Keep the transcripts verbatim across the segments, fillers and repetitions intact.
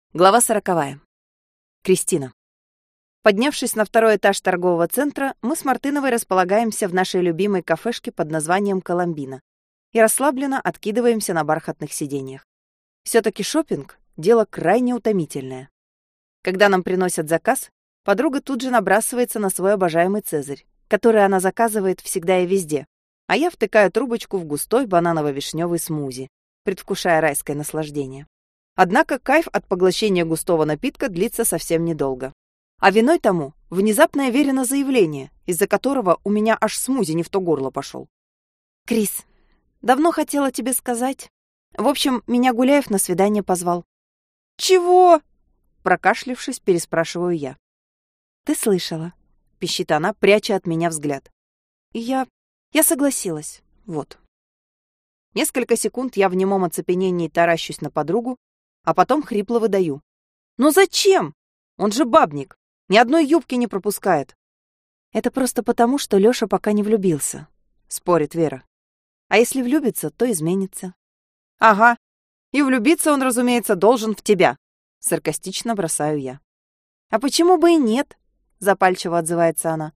Глава сороковая. Кристина. Поднявшись на второй этаж торгового центра, мы с Мартыновой располагаемся в нашей любимой кафешке под названием «Коломбина» и расслабленно откидываемся на бархатных сиденьях. Все-таки шопинг — дело крайне утомительное. Когда нам приносят заказ, подруга тут же набрасывается на свой обожаемый «Цезарь», который она заказывает всегда и везде, а я втыкаю трубочку в густой бананово-вишневый смузи, предвкушая райское наслаждение. Однако кайф от поглощения густого напитка длится совсем недолго. А виной тому внезапное Верино заявление, из-за которого у меня аж смузи не в то горло пошел. «Крис, давно хотела тебе сказать. В общем, меня Гуляев на свидание позвал». «Чего?» — прокашлявшись, переспрашиваю я. «Ты слышала», — пищит она, пряча от меня взгляд. «И я... я согласилась. Вот». Несколько секунд я в немом оцепенении таращусь на подругу, а потом хрипло выдаю. «Ну зачем? Он же бабник. Ни одной юбки не пропускает». «Это просто потому, что Лёша пока не влюбился», — спорит Вера. «А если влюбится, то изменится». «Ага. И влюбиться он, разумеется, должен в тебя», — саркастично бросаю я. «А почему бы и нет?» — запальчиво отзывается она.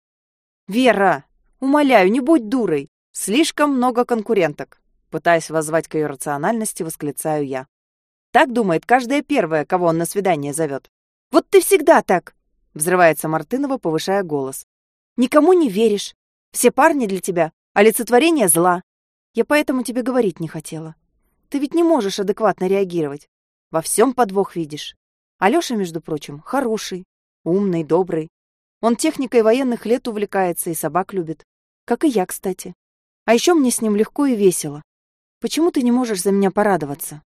«Вера, умоляю, не будь дурой. Слишком много конкуренток», — пытаясь воззвать к её рациональности, восклицаю я. Так думает каждая первая, кого он на свидание зовет. «Вот ты всегда так!» — взрывается Мартынова, повышая голос. «Никому не веришь. Все парни для тебя — олицетворение зла. Я поэтому тебе говорить не хотела. Ты ведь не можешь адекватно реагировать. Во всем подвох видишь. Алёша, между прочим, хороший, умный, добрый. Он техникой военных лет увлекается и собак любит. Как и я, кстати. А еще мне с ним легко и весело. Почему ты не можешь за меня порадоваться?»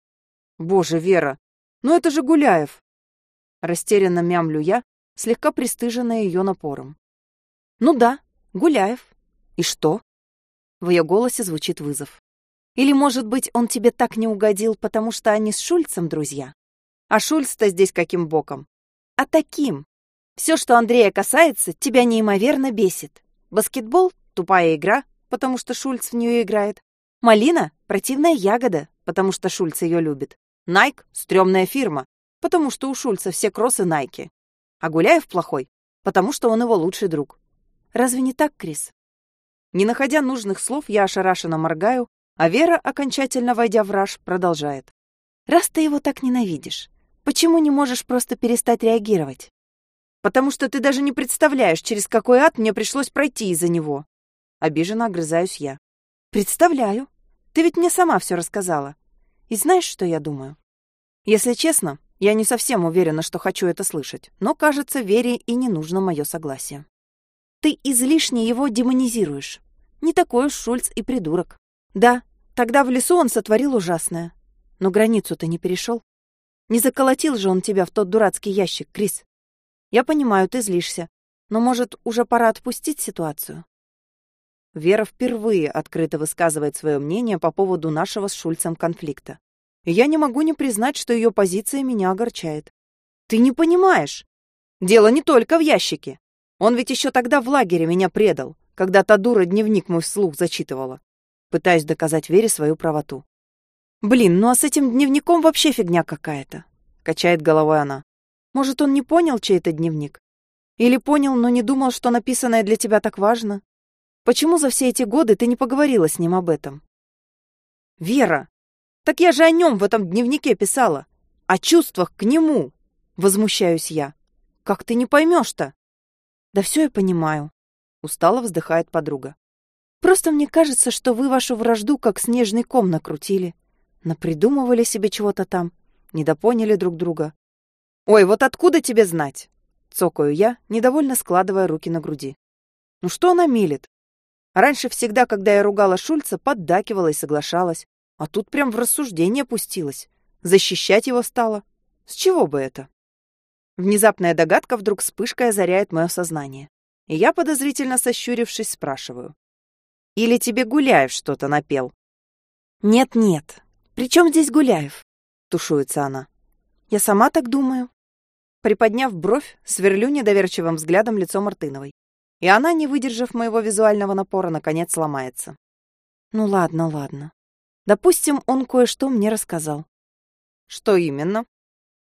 «Боже, Вера, ну это же Гуляев!» Растерянно мямлю я, слегка пристыженная ее напором. «Ну да, Гуляев. И что?» В ее голосе звучит вызов. «Или, может быть, он тебе так не угодил, потому что они с Шульцем друзья? А Шульц-то здесь каким боком? А таким. Все, что Андрея касается, тебя неимоверно бесит. Баскетбол — тупая игра, потому что Шульц в нее играет. Малина — противная ягода, потому что Шульц ее любит. Найк — стрёмная фирма, потому что у Шульца все кроссы Найки. А Гуляев плохой, потому что он его лучший друг. Разве не так, Крис?» Не находя нужных слов, я ошарашенно моргаю, а Вера, окончательно войдя в раж, продолжает. «Раз ты его так ненавидишь, почему не можешь просто перестать реагировать?» «Потому что ты даже не представляешь, через какой ад мне пришлось пройти из-за него». Обиженно огрызаюсь я. «Представляю. Ты ведь мне сама все рассказала. И знаешь, что я думаю? Если честно, я не совсем уверена, что хочу это слышать, но, кажется, Вере и не нужно мое согласие. Ты излишне его демонизируешь. Не такой уж Шульц и придурок. Да, тогда в лесу он сотворил ужасное. Но границу-то не перешел. Не заколотил же он тебя в тот дурацкий ящик, Крис. Я понимаю, ты злишься, но, может, уже пора отпустить ситуацию?» Вера впервые открыто высказывает свое мнение по поводу нашего с Шульцем конфликта. И я не могу не признать, что ее позиция меня огорчает. «Ты не понимаешь. Дело не только в ящике. Он ведь еще тогда в лагере меня предал, когда та дура дневник мой вслух зачитывала». Пытаюсь доказать Вере свою правоту. «Блин, ну а с этим дневником вообще фигня какая-то», — качает головой она. «Может, он не понял, чей это дневник? Или понял, но не думал, что написанное для тебя так важно? Почему за все эти годы ты не поговорила с ним об этом?» «Вера, так я же о нем в этом дневнике писала. О чувствах к нему!» Возмущаюсь я. «Как ты не поймешь-то?» «Да все я понимаю», — устало вздыхает подруга. «Просто мне кажется, что вы вашу вражду как снежный ком накрутили. Напридумывали себе чего-то там, недопоняли друг друга». «Ой, вот откуда тебе знать?» — цокаю я, недовольно складывая руки на груди. «Ну что она мелет? Раньше всегда, когда я ругала Шульца, поддакивала и соглашалась. А тут прям в рассуждение пустилась. Защищать его стала. С чего бы это?» Внезапная догадка вдруг вспышкой озаряет мое сознание. И я, подозрительно сощурившись, спрашиваю. «Или тебе Гуляев что-то напел?» «Нет-нет. При чем здесь Гуляев?» — тушуется она. «Я сама так думаю». Приподняв бровь, сверлю недоверчивым взглядом лицо Мартыновой. И она, не выдержав моего визуального напора, наконец сломается. «Ну ладно, ладно. Допустим, он кое-что мне рассказал». «Что именно?»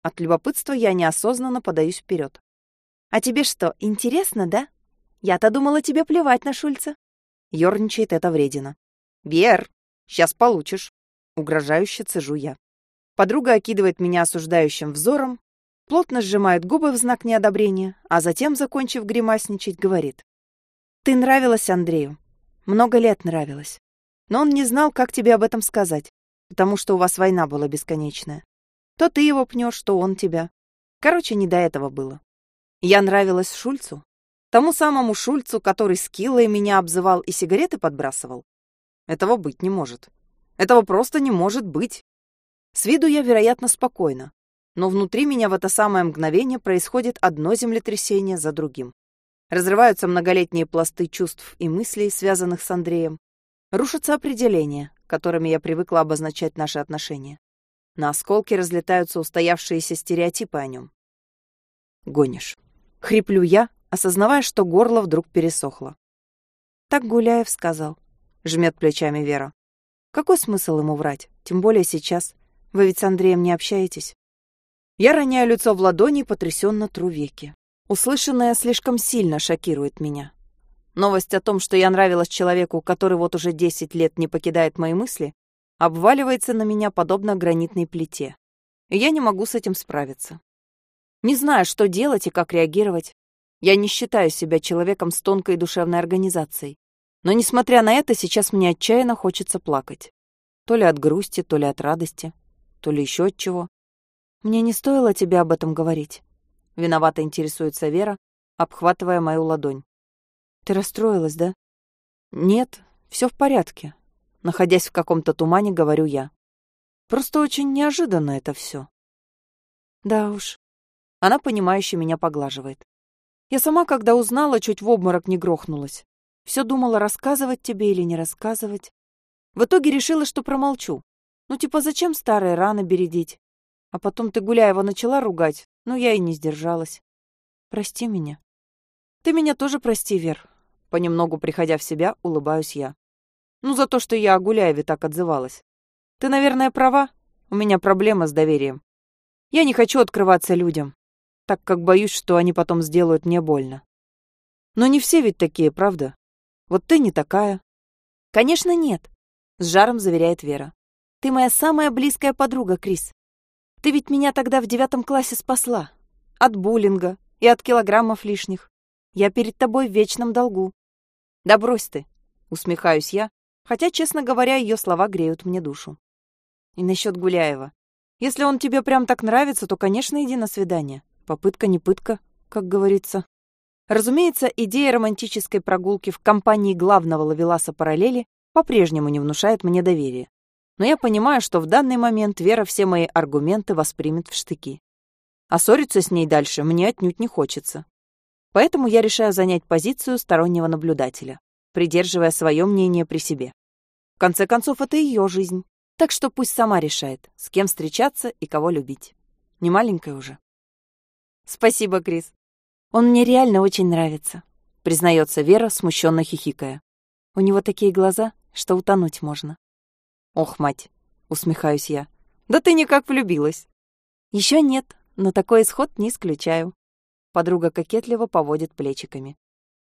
От любопытства я неосознанно подаюсь вперед. «А тебе что, интересно, да? Я-то думала, тебе плевать на Шульца». Ёрничает эта вредина. «Вер, сейчас получишь!» Угрожающе цежу я. Подруга окидывает меня осуждающим взором, плотно сжимает губы в знак неодобрения, а затем, закончив гримасничать, говорит. «Ты нравилась Андрею. Много лет нравилась. Но он не знал, как тебе об этом сказать, потому что у вас война была бесконечная. То ты его пнешь, то он тебя. Короче, не до этого было. Я нравилась Шульцу, тому самому Шульцу, который с Киллой меня обзывал и сигареты подбрасывал. Этого быть не может. Этого просто не может быть. С виду я, вероятно, спокойна, но внутри меня в это самое мгновение происходит одно землетрясение за другим. Разрываются многолетние пласты чувств и мыслей, связанных с Андреем. Рушатся определения, которыми я привыкла обозначать наши отношения. На осколки разлетаются устоявшиеся стереотипы о нем. «Гонишь». Хриплю я, осознавая, что горло вдруг пересохло. «Так Гуляев сказал», — жмет плечами Вера. «Какой смысл ему врать? Тем более сейчас. Вы ведь с Андреем не общаетесь». Я роняю лицо в ладони и потрясенно тру веки. Услышанное слишком сильно шокирует меня. Новость о том, что я нравилась человеку, который вот уже десять лет не покидает мои мысли, обваливается на меня подобно гранитной плите. И я не могу с этим справиться. Не знаю, что делать и как реагировать. Я не считаю себя человеком с тонкой душевной организацией. Но, несмотря на это, сейчас мне отчаянно хочется плакать. То ли от грусти, то ли от радости, то ли еще от чего. «Мне не стоило тебе об этом говорить», — виновато интересуется Вера, обхватывая мою ладонь. «Ты расстроилась, да?» «Нет, все в порядке», — находясь в каком-то тумане, говорю я. «Просто очень неожиданно это все». «Да уж». Она, понимающе меня поглаживает. «Я сама, когда узнала, чуть в обморок не грохнулась. Все думала, рассказывать тебе или не рассказывать. В итоге решила, что промолчу. Ну типа зачем старые раны бередить? А потом ты Гуляева начала ругать, но я и не сдержалась. Прости меня». «Ты меня тоже прости, Вер». Понемногу приходя в себя, улыбаюсь я. «Ну за то, что я о Гуляеве так отзывалась. Ты, наверное, права. У меня проблема с доверием. Я не хочу открываться людям, так как боюсь, что они потом сделают мне больно. Но не все ведь такие, правда? Вот ты не такая». «Конечно, нет», — с жаром заверяет Вера. «Ты моя самая близкая подруга, Крис. Ты ведь меня тогда в девятом классе спасла. От буллинга и от килограммов лишних. Я перед тобой в вечном долгу». «Да брось ты», — усмехаюсь я, хотя, честно говоря, ее слова греют мне душу. «И насчет Гуляева. Если он тебе прям так нравится, то, конечно, иди на свидание. Попытка не пытка, как говорится». Разумеется, идея романтической прогулки в компании главного ловеласа параллели по-прежнему не внушает мне доверия. Но я понимаю, что в данный момент Вера все мои аргументы воспримет в штыки. А ссориться с ней дальше мне отнюдь не хочется. Поэтому я решаю занять позицию стороннего наблюдателя, придерживая свое мнение при себе. В конце концов, это ее жизнь. Так что пусть сама решает, с кем встречаться и кого любить. Не маленькая уже. «Спасибо, Крис. Он мне реально очень нравится», — признается Вера, смущенно хихикая. «У него такие глаза, что утонуть можно». «Ох, мать!» — усмехаюсь я. «Да ты никак влюбилась». «Еще нет, но такой исход не исключаю». Подруга кокетливо поводит плечиками.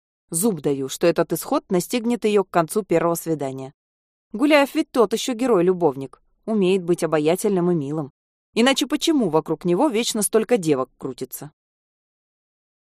Зуб даю, что этот исход настигнет ее к концу первого свидания. Гуляев ведь тот еще герой-любовник, умеет быть обаятельным и милым. Иначе почему вокруг него вечно столько девок крутится?